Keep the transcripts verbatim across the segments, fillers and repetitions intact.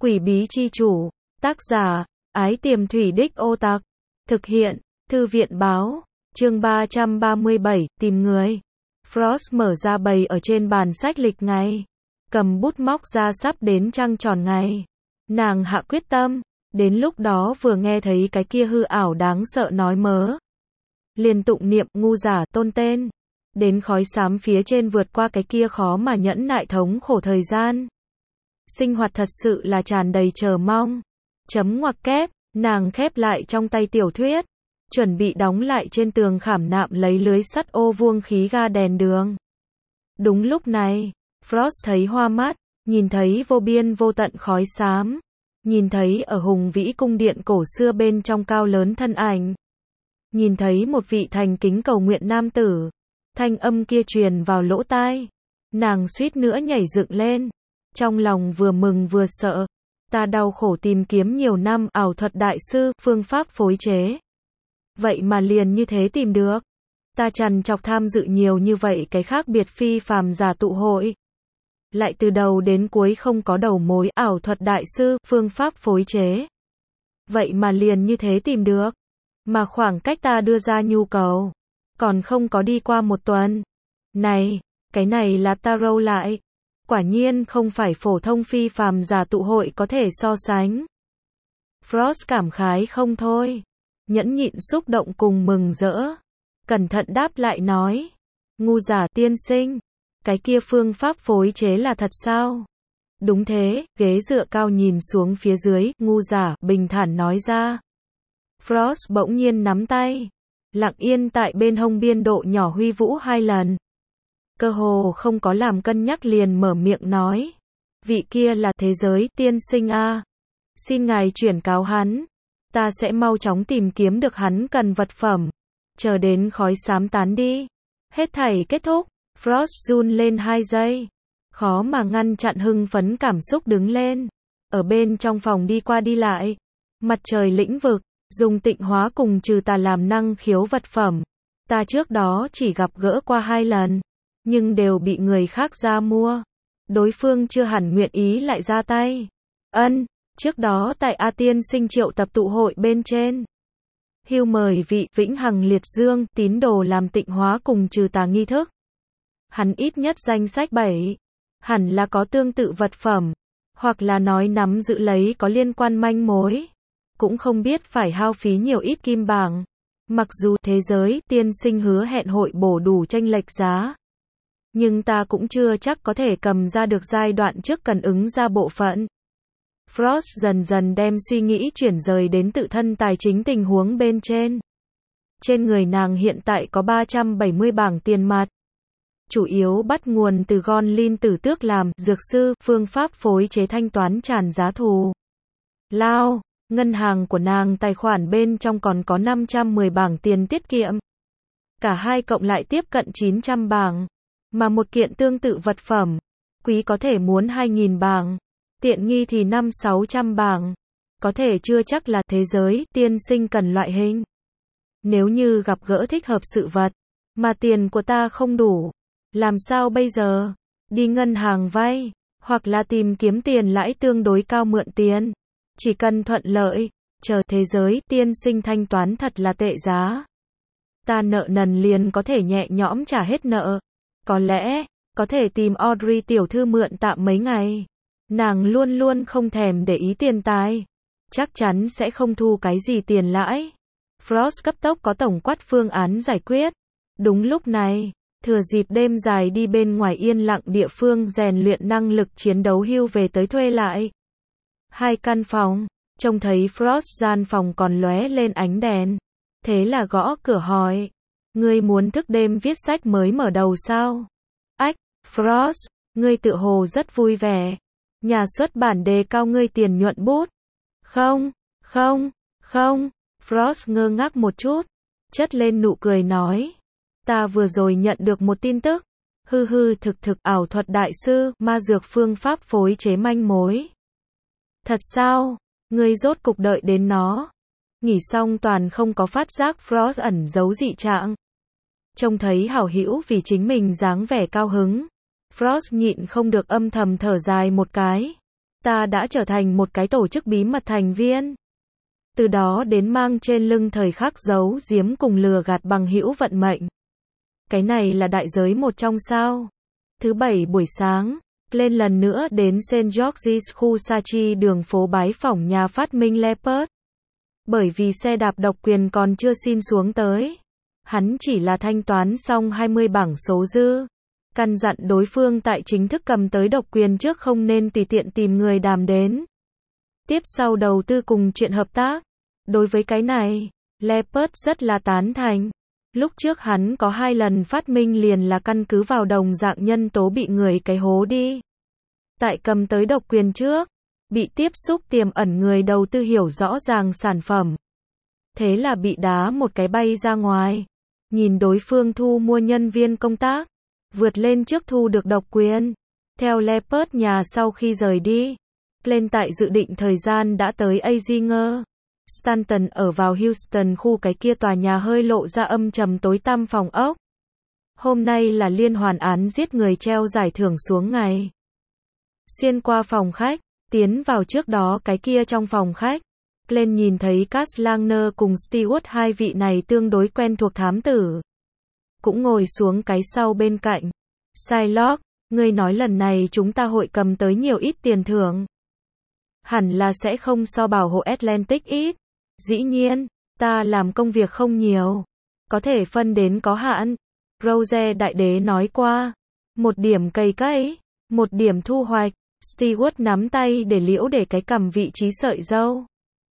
Quỷ bí chi chủ, tác giả, Ái Tiềm Thủy Đích Ô Tặc, thực hiện, Thư viện báo, chương ba trăm ba mươi bảy, tìm người. Frost mở ra bày ở trên bàn sách lịch ngày, cầm bút móc ra sắp đến trăng tròn ngày. Nàng hạ quyết tâm, đến lúc đó vừa nghe thấy cái kia hư ảo đáng sợ nói mớ. Liền tụng niệm ngu giả tôn tên, đến khói xám phía trên vượt qua cái kia khó mà nhẫn nại thống khổ thời gian. Sinh hoạt thật sự là tràn đầy chờ mong. Chấm ngoặc kép, nàng khép lại trong tay tiểu thuyết, chuẩn bị đóng lại trên tường khảm nạm lấy lưới sắt ô vuông khí ga đèn đường. Đúng lúc này, Frost thấy hoa mắt, nhìn thấy vô biên vô tận khói xám, nhìn thấy ở hùng vĩ cung điện cổ xưa bên trong cao lớn thân ảnh, nhìn thấy một vị thành kính cầu nguyện nam tử. Thanh âm kia truyền vào lỗ tai, nàng suýt nữa nhảy dựng lên, trong lòng vừa mừng vừa sợ. Ta đau khổ tìm kiếm nhiều năm ảo thuật đại sư, phương pháp phối chế. Vậy mà liền như thế tìm được. Ta trằn trọc tham dự nhiều như vậy cái khác biệt phi phàm giả tụ hội. Lại từ đầu đến cuối không có đầu mối ảo thuật đại sư, phương pháp phối chế. Vậy mà liền như thế tìm được. Mà khoảng cách ta đưa ra nhu cầu, còn không có đi qua một tuần. Này, cái này là tarot lại. Quả nhiên không phải phổ thông phi phàm giả tụ hội có thể so sánh. Frost cảm khái không thôi. Nhẫn nhịn xúc động cùng mừng rỡ. Cẩn thận đáp lại nói. Ngu giả tiên sinh. Cái kia phương pháp phối chế là thật sao? Đúng thế, ghế dựa cao nhìn xuống phía dưới, ngu giả, bình thản nói ra. Frost bỗng nhiên nắm tay. Lặng yên tại bên hông biên độ nhỏ huy vũ hai lần. Cơ hồ không có làm cân nhắc liền mở miệng nói. Vị kia là thế giới tiên sinh a. Xin ngài chuyển cáo hắn. Ta sẽ mau chóng tìm kiếm được hắn cần vật phẩm. Chờ đến khói xám tán đi. Hết thảy kết thúc. Frost run lên hai giây. Khó mà ngăn chặn hưng phấn cảm xúc đứng lên. Ở bên trong phòng đi qua đi lại. Mặt trời lĩnh vực. Dùng tịnh hóa cùng trừ tà làm năng khiếu vật phẩm. Ta trước đó chỉ gặp gỡ qua hai lần. Nhưng đều bị người khác ra mua. Đối phương chưa hẳn nguyện ý lại ra tay. Ân, trước đó tại A Tiên sinh triệu tập tụ hội bên trên. Hưu mời vị vĩnh hằng liệt dương tín đồ làm tịnh hóa cùng trừ tà nghi thức. Hắn ít nhất danh sách bảy. Hẳn là có tương tự vật phẩm. Hoặc là nói nắm giữ lấy có liên quan manh mối. Cũng không biết phải hao phí nhiều ít kim bảng. Mặc dù thế giới tiên sinh hứa hẹn hội bổ đủ chênh lệch giá. Nhưng ta cũng chưa chắc có thể cầm ra được giai đoạn trước cần ứng ra bộ phận. Frost dần dần đem suy nghĩ chuyển rời đến tự thân tài chính tình huống bên trên. Trên người nàng hiện tại có ba trăm bảy mươi bảng tiền mặt. Chủ yếu bắt nguồn từ Gon Lin tử tước làm dược sư, phương pháp phối chế thanh toán tràn giá thù lao. Ngân hàng của nàng tài khoản bên trong còn có năm trăm mười bảng tiền tiết kiệm. Cả hai cộng lại tiếp cận chín trăm bảng. Mà một kiện tương tự vật phẩm, quý có thể muốn hai nghìn bảng, tiện nghi thì năm sáu trăm bảng. Có thể chưa chắc là thế giới tiên sinh cần loại hình. Nếu như gặp gỡ thích hợp sự vật, mà tiền của ta không đủ, làm sao bây giờ? Đi ngân hàng vay, hoặc là tìm kiếm tiền lãi tương đối cao mượn tiền. Chỉ cần thuận lợi, chờ thế giới tiên sinh thanh toán thật là tệ giá. Ta nợ nần liền có thể nhẹ nhõm trả hết nợ. Có lẽ, có thể tìm Audrey tiểu thư mượn tạm mấy ngày. Nàng luôn luôn không thèm để ý tiền tài. Chắc chắn sẽ không thu cái gì tiền lãi. Frost cấp tốc có tổng quát phương án giải quyết. Đúng lúc này, thừa dịp đêm dài đi bên ngoài yên lặng địa phương rèn luyện năng lực chiến đấu hưu về tới thuê lại. Hai căn phòng, trông thấy Frost gian phòng còn lóe lên ánh đèn. Thế là gõ cửa hỏi. Ngươi muốn thức đêm viết sách mới mở đầu sao? Ách, Frost, ngươi tự hồ rất vui vẻ. Nhà xuất bản đề cao ngươi tiền nhuận bút. Không, không, không. Frost ngơ ngác một chút. Chất lên nụ cười nói. Ta vừa rồi nhận được một tin tức. Hư hư thực thực ảo thuật đại sư, ma dược phương pháp phối chế manh mối. Thật sao? Ngươi rốt cục đợi đến nó. Nghỉ xong toàn không có phát giác Frost ẩn giấu dị trạng. Trông thấy hảo hữu vì chính mình dáng vẻ cao hứng. Frost nhịn không được âm thầm thở dài một cái. ta đã trở thành một cái tổ chức bí mật thành viên. Từ đó đến mang trên lưng thời khắc giấu giếm cùng lừa gạt bằng hữu vận mệnh. Cái này là đại giới một trong sao. Thứ bảy buổi sáng, lên lần nữa đến Saint George's khu Sachi đường phố bái phỏng nhà phát minh Leopard. Bởi vì xe đạp độc quyền còn chưa xin xuống tới. Hắn chỉ là thanh toán xong hai mươi bảng số dư. Căn dặn đối phương tại chính thức cầm tới độc quyền trước không nên tùy tiện tìm người đàm đến. Tiếp sau đầu tư cùng chuyện hợp tác. Đối với cái này, Leopard rất là tán thành. Lúc trước hắn có hai lần phát minh liền là căn cứ vào đồng dạng nhân tố bị người cái hố đi. Tại cầm tới độc quyền trước, bị tiếp xúc tiềm ẩn người đầu tư hiểu rõ ràng sản phẩm. Thế là bị đá một cái bay ra ngoài. Nhìn đối phương thu mua nhân viên công tác, vượt lên trước thu được độc quyền. Theo Leopard nhà sau khi rời đi, lên tại dự định thời gian đã tới Eisinger. Stanton ở vào Houston khu cái kia tòa nhà hơi lộ ra âm trầm tối tăm phòng ốc. Hôm nay là liên hoàn án giết người treo giải thưởng xuống ngày. Xuyên qua phòng khách, tiến vào trước đó cái kia trong phòng khách. Lên nhìn thấy Cass Langner cùng Stewart hai vị này tương đối quen thuộc thám tử. Cũng ngồi xuống cái sau bên cạnh. Shylock, ngươi nói lần này chúng ta hội cầm tới nhiều ít tiền thưởng. Hẳn là sẽ không so bảo hộ Atlantic ít. Dĩ nhiên, ta làm công việc không nhiều. Có thể phân đến có hạn. Rose đại đế nói qua. Một điểm cây cấy, một điểm thu hoạch. Stewart nắm tay để liễu để cái cầm vị trí sợi dâu.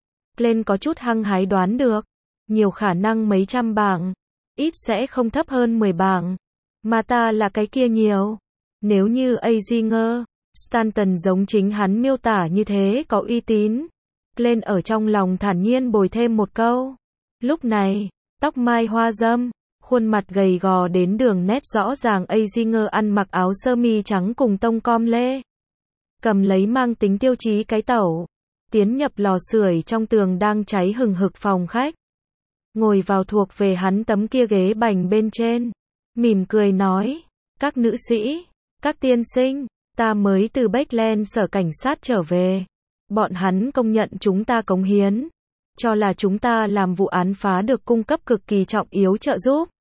Lên có chút hăng hái đoán được. Nhiều khả năng mấy trăm bảng. Ít sẽ không thấp hơn mười bảng. Mà ta là cái kia nhiều. Nếu như Eisinger, Stanton giống chính hắn miêu tả như thế có uy tín. Lên ở trong lòng thản nhiên bồi thêm một câu. Lúc này, tóc mai hoa râm, khuôn mặt gầy gò đến đường nét rõ ràng Eisinger ăn mặc áo sơ mi trắng cùng tông com lê. Cầm lấy mang tính tiêu chí cái tẩu. Tiến nhập lò sưởi trong tường đang cháy hừng hực phòng khách. Ngồi vào thuộc về hắn tấm kia ghế bành bên trên. Mỉm cười nói. Các nữ sĩ, các tiên sinh, ta mới từ Bakeland sở cảnh sát trở về. Bọn hắn công nhận chúng ta cống hiến. Cho là chúng ta làm vụ án phá được cung cấp cực kỳ trọng yếu trợ giúp.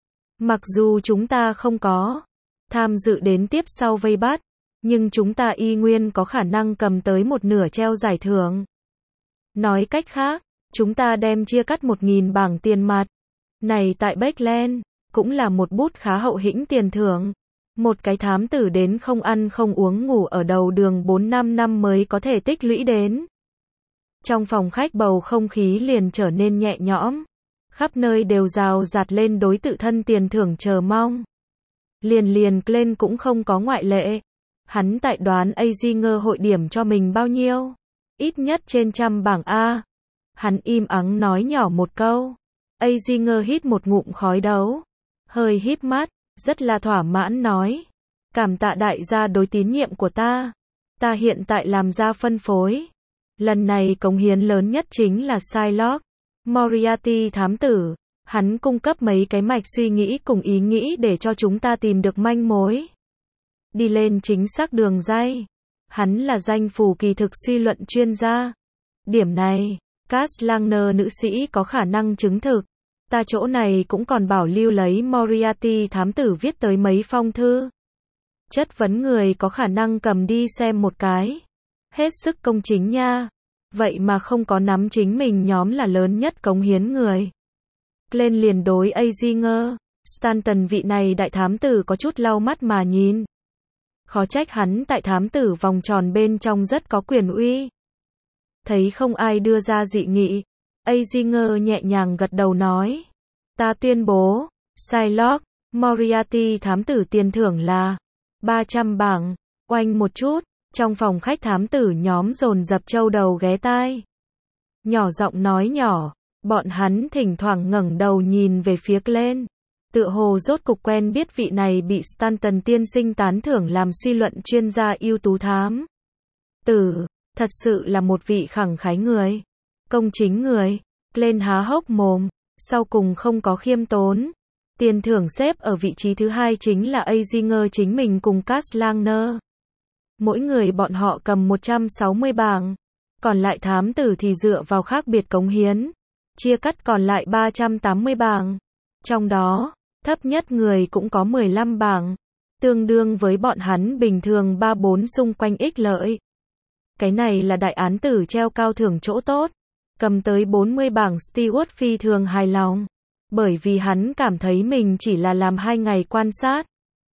Mặc dù chúng ta không có tham dự đến tiếp sau vây bắt. Nhưng chúng ta y nguyên có khả năng cầm tới một nửa treo giải thưởng. Nói cách khác, chúng ta đem chia cắt một nghìn bảng tiền mặt. Này tại Bakeland, cũng là một bút khá hậu hĩnh tiền thưởng. Một cái thám tử đến không ăn không uống ngủ ở đầu đường bốn năm năm mới có thể tích lũy đến. Trong phòng khách bầu không khí liền trở nên nhẹ nhõm. Khắp nơi đều rào rạt lên đối tự thân tiền thưởng chờ mong. Liền liền lên cũng không có ngoại lệ. Hắn tại đoán Eisinger hội điểm cho mình bao nhiêu? Ít nhất trên trăm bảng A. Hắn im ắng nói nhỏ một câu. Eisinger hít một ngụm khói đấu. Hơi híp mắt, rất là thỏa mãn nói. Cảm tạ đại gia đối tín nhiệm của ta. Ta hiện tại làm ra phân phối. Lần này cống hiến lớn nhất chính là Shylock Moriarty thám tử. Hắn cung cấp mấy cái mạch suy nghĩ cùng ý nghĩ để cho chúng ta tìm được manh mối. Đi lên chính xác đường dây. Hắn là danh phủ kỳ thực suy luận chuyên gia. Điểm này, Cass Langner nữ sĩ có khả năng chứng thực. Ta chỗ này cũng còn bảo lưu lấy Moriarty thám tử viết tới mấy phong thư. Chất vấn người có khả năng cầm đi xem một cái. Hết sức công chính nha. Vậy mà không có nắm chính mình nhóm là lớn nhất cống hiến người. Lên liền đối Eisinger, Stanton vị này đại thám tử có chút lau mắt mà nhìn. Khó trách hắn tại thám tử vòng tròn bên trong rất có quyền uy. Thấy không ai đưa ra dị nghị, Eisinger nhẹ nhàng gật đầu nói. Ta tuyên bố, Shylock Moriarty thám tử tiền thưởng là ba trăm bảng. Oanh một chút, trong phòng khách thám tử nhóm dồn dập châu đầu ghé tai. Nhỏ giọng nói nhỏ, bọn hắn thỉnh thoảng ngẩng đầu nhìn về phía lên. Tựa hồ rốt cục quen biết vị này bị Stanton tiên sinh tán thưởng làm suy luận chuyên gia ưu tú thám tử, thật sự là một vị khẳng khái người, công chính người. Lên há hốc mồm, sau cùng không có khiêm tốn. Tiền thưởng xếp ở vị trí thứ hai chính là Eisinger chính mình cùng Cass Langner. Mỗi người bọn họ cầm một trăm sáu mươi bảng. Còn lại thám tử thì dựa vào khác biệt cống hiến. Chia cắt còn lại ba trăm tám mươi bảng. Trong đó, thấp nhất người cũng có mười lăm bảng. Tương đương với bọn hắn bình thường ba bốn xung quanh ích lợi. Cái này là đại án tử treo cao thưởng chỗ tốt. Cầm tới bốn mươi bảng Stewart phi thường hài lòng. Bởi vì hắn cảm thấy mình chỉ là làm hai ngày quan sát.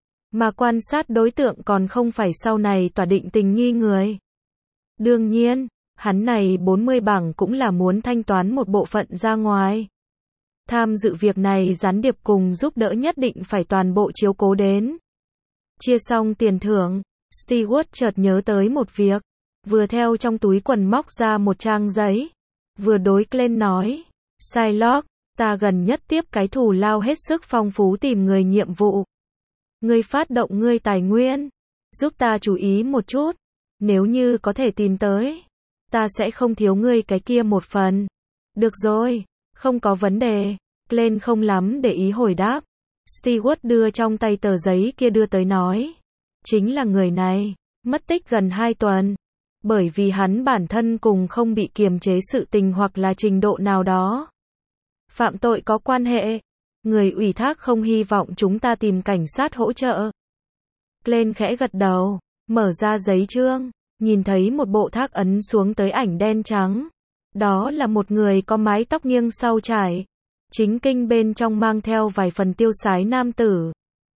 Mà quan sát đối tượng còn không phải sau này tòa định tình nghi người. Đương nhiên, hắn này bốn mươi bảng cũng là muốn thanh toán một bộ phận ra ngoài. Tham dự việc này gián điệp cùng giúp đỡ nhất định phải toàn bộ chiếu cố đến. Chia xong tiền thưởng, Stewart chợt nhớ tới một việc. Vừa theo trong túi quần móc ra một trang giấy. Vừa đối Glenn nói, Shylock, ta gần nhất tiếp cái thù lao hết sức phong phú tìm người nhiệm vụ. Ngươi phát động ngươi tài nguyên. Giúp ta chú ý một chút. Nếu như có thể tìm tới, ta sẽ không thiếu ngươi cái kia một phần. Được rồi, không có vấn đề. Glenn không lắm để ý hồi đáp. Stewart đưa trong tay tờ giấy kia đưa tới nói. Chính là người này, mất tích gần hai tuần. Bởi vì hắn bản thân cùng không bị kiềm chế sự tình hoặc là trình độ nào đó. Phạm tội có quan hệ. Người ủy thác không hy vọng chúng ta tìm cảnh sát hỗ trợ. Glenn khẽ gật đầu, mở ra giấy chương, nhìn thấy một bộ thác ấn xuống tới ảnh đen trắng. Đó là một người có mái tóc nghiêng sau trải. Chính kinh bên trong mang theo vài phần tiêu sái nam tử.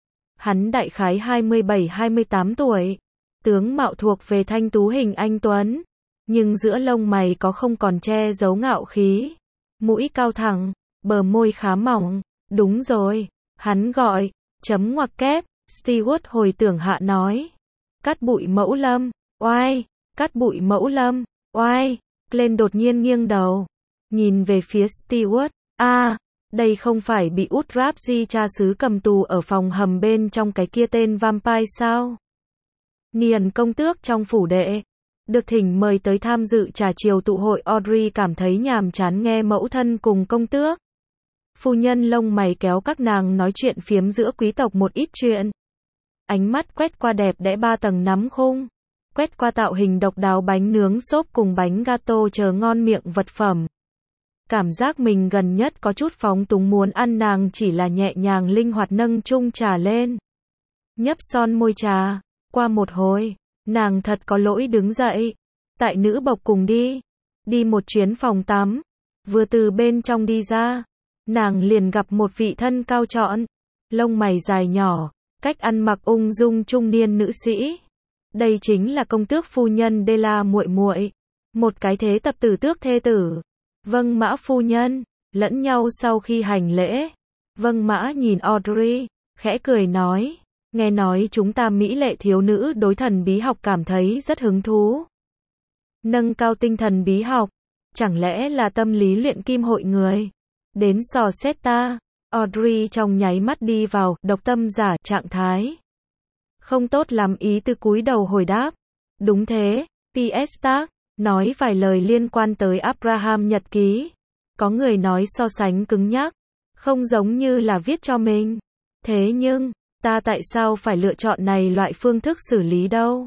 Hắn đại khái hai mươi bảy hai mươi tám tuổi. Tướng mạo thuộc về thanh tú hình anh tuấn. Nhưng giữa lông mày có không còn che giấu ngạo khí. Mũi cao thẳng, bờ môi khá mỏng. Đúng rồi, hắn gọi, chấm ngoặc kép, Stewart hồi tưởng hạ nói. Cát Bụi Mẫu Lâm, oai, Cát Bụi Mẫu Lâm, oai, Glenn đột nhiên nghiêng đầu. Nhìn về phía Stewart, a à, đây không phải bị út ráp di cha xứ cầm tù ở phòng hầm bên trong cái kia tên vampire sao? Niền công tước trong phủ đệ. Được thỉnh mời tới tham dự trà chiều tụ hội Audrey cảm thấy nhàm chán nghe mẫu thân cùng công tước. Phu nhân lông mày kéo các nàng nói chuyện phiếm giữa quý tộc một ít chuyện. Ánh mắt quét qua đẹp đẽ ba tầng nắm khung. Quét qua tạo hình độc đáo bánh nướng xốp cùng bánh gato chờ ngon miệng vật phẩm. Cảm giác mình gần nhất có chút phóng túng muốn ăn nàng chỉ là nhẹ nhàng linh hoạt nâng chung trà lên. Nhấp son môi trà. Qua một hồi, nàng thật có lỗi đứng dậy. Tại nữ bộc cùng đi. Đi một chuyến phòng tắm. Vừa từ bên trong đi ra. Nàng liền gặp một vị thân cao trọn. Lông mày dài nhỏ. Cách ăn mặc ung dung trung niên nữ sĩ. Đây chính là công tước phu nhân Della muội muội. Một cái thế tập tử tước thê tử. Vâng mã phu nhân. Lẫn nhau sau khi hành lễ. Vâng mã nhìn Audrey. Khẽ cười nói. Nghe nói chúng ta mỹ lệ thiếu nữ đối thần bí học cảm thấy rất hứng thú. Nâng cao tinh thần bí học. Chẳng lẽ là tâm lý luyện kim hội người. Đến dò xét ta. Audrey trong nháy mắt đi vào độc tâm giả trạng thái. Không tốt lắm ý từ cúi đầu hồi đáp. Đúng thế. pê ét tag. Nói vài lời liên quan tới Abraham nhật ký. Có người nói so sánh cứng nhắc. Không giống như là viết cho mình. Thế nhưng, ta tại sao phải lựa chọn này loại phương thức xử lý đâu?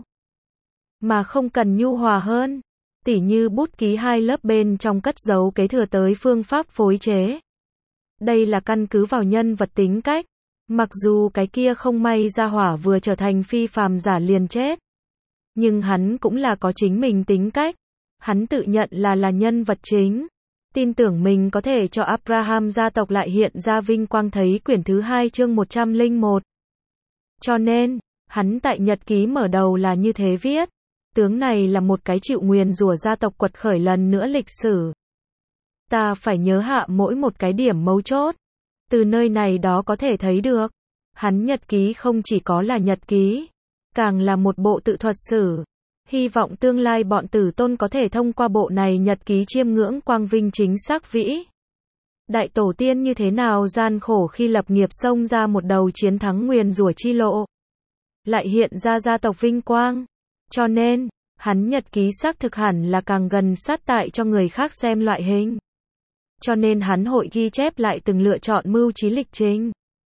Mà không cần nhu hòa hơn. Tỉ như bút ký hai lớp bên trong cất giấu kế thừa tới phương pháp phối chế. Đây là căn cứ vào nhân vật tính cách. Mặc dù cái kia không may ra hỏa vừa trở thành phi phàm giả liền chết. Nhưng hắn cũng là có chính mình tính cách. Hắn tự nhận là là nhân vật chính. Tin tưởng mình có thể cho Abraham gia tộc lại hiện ra vinh quang thấy quyển thứ hai chương một trăm lẻ một. Cho nên, hắn tại nhật ký mở đầu là như thế viết. Tướng này là một cái chịu nguyền rủa gia tộc quật khởi lần nữa lịch sử. Ta phải nhớ hạ mỗi một cái điểm mấu chốt. Từ nơi này đó có thể thấy được. Hắn nhật ký không chỉ có là nhật ký. Càng là một bộ tự thuật sử. Hy vọng tương lai bọn tử tôn có thể thông qua bộ này nhật ký chiêm ngưỡng quang vinh chính xác vĩ. Đại tổ tiên như thế nào gian khổ khi lập nghiệp xông ra một đầu chiến thắng nguyền rủa chi lộ. Lại hiện ra gia tộc vinh quang. Cho nên, hắn nhật ký xác thực hẳn là càng gần sát tại cho người khác xem loại hình. Cho nên hắn hội ghi chép lại từng lựa chọn mưu trí lịch trình.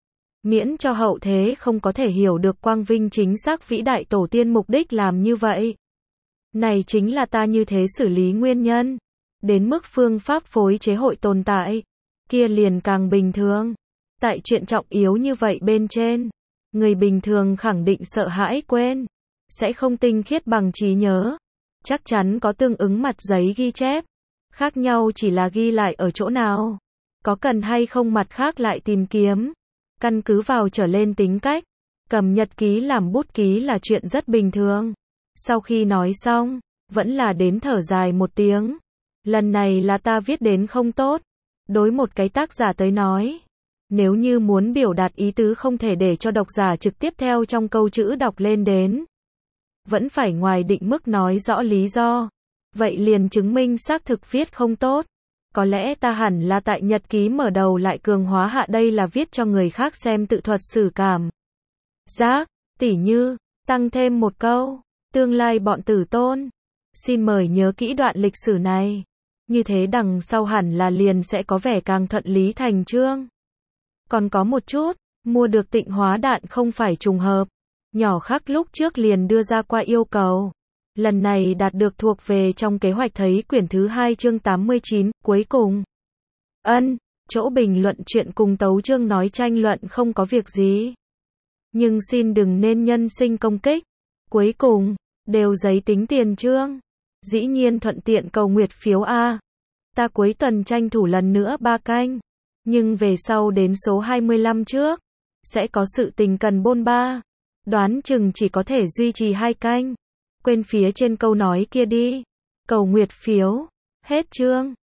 miễn cho hậu thế không có thể hiểu được quang vinh chính xác vĩ đại tổ tiên mục đích làm như vậy. Này chính là ta như thế xử lý nguyên nhân. Đến mức phương pháp phối chế hội tồn tại, kia liền càng bình thường. Tại chuyện trọng yếu như vậy bên trên, người bình thường khẳng định sợ hãi quên, sẽ không tinh khiết bằng trí nhớ. Chắc chắn có tương ứng mặt giấy ghi chép. Khác nhau chỉ là ghi lại ở chỗ nào. Có cần hay không mặt khác lại tìm kiếm. Căn cứ vào trở lên tính cách, cầm nhật ký làm bút ký là chuyện rất bình thường. Sau khi nói xong, vẫn là đến thở dài một tiếng. Lần này là ta viết đến không tốt. Đối một cái tác giả tới nói, nếu như muốn biểu đạt ý tứ không thể để cho độc giả trực tiếp theo trong câu chữ đọc lên đến. Vẫn phải ngoài định mức nói rõ lý do. Vậy liền chứng minh xác thực viết không tốt. Có lẽ ta hẳn là tại nhật ký mở đầu lại cường hóa hạ đây là viết cho người khác xem tự thuật xử cảm giác, tỉ như, tăng thêm một câu, tương lai bọn tử tôn. Xin mời nhớ kỹ đoạn lịch sử này. Như thế đằng sau hẳn là liền sẽ có vẻ càng thuận lý thành chương. Còn có một chút, mua được tịnh hóa đạn không phải trùng hợp. Nhỏ khắc lúc trước liền đưa ra qua yêu cầu. Lần này đạt được thuộc về trong kế hoạch thấy quyển thứ hai chương tám mươi chín, cuối cùng. Ân, chỗ bình luận chuyện cùng tấu chương nói tranh luận không có việc gì. Nhưng xin đừng nên nhân sinh công kích. Cuối cùng, đều giấy tính tiền chương. Dĩ nhiên thuận tiện cầu nguyệt phiếu A. Ta cuối tuần tranh thủ lần nữa ba canh. Nhưng về sau đến số hai mươi lăm trước, sẽ có sự tình cần bôn ba. Đoán chừng chỉ có thể duy trì hai canh. Quên phía trên câu nói kia đi. Cầu nguyệt phiếu. Hết chương.